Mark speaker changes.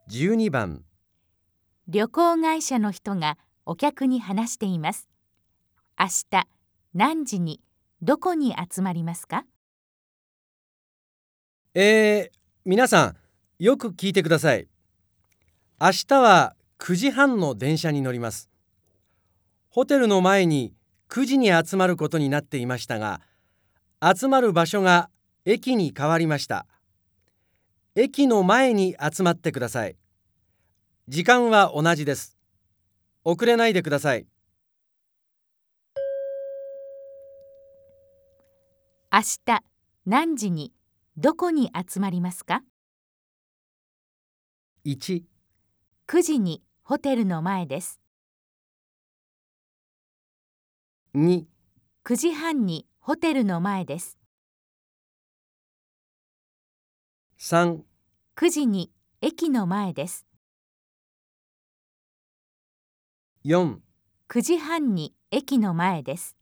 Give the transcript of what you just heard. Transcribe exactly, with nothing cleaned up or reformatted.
Speaker 1: じゅうにばん、
Speaker 2: 旅行会社の人がお客に話しています。明日何時にどこに集まりますか？
Speaker 1: えー、皆さん、よく聞いてください。明日はくじはんの電車に乗ります。ホテルの前にくじに集まることになっていましたが、集まる場所が駅に変わりました。駅の前に集まってください。時間は同じです。遅れないでください。
Speaker 2: 明日何時にどこに集まりますか？
Speaker 1: いち、
Speaker 2: くじにホテルの前です。
Speaker 1: に、
Speaker 2: くじはんにホテルの前です。
Speaker 1: さん、
Speaker 2: くじに駅の前です。
Speaker 1: よん、
Speaker 2: くじはんに駅の前です。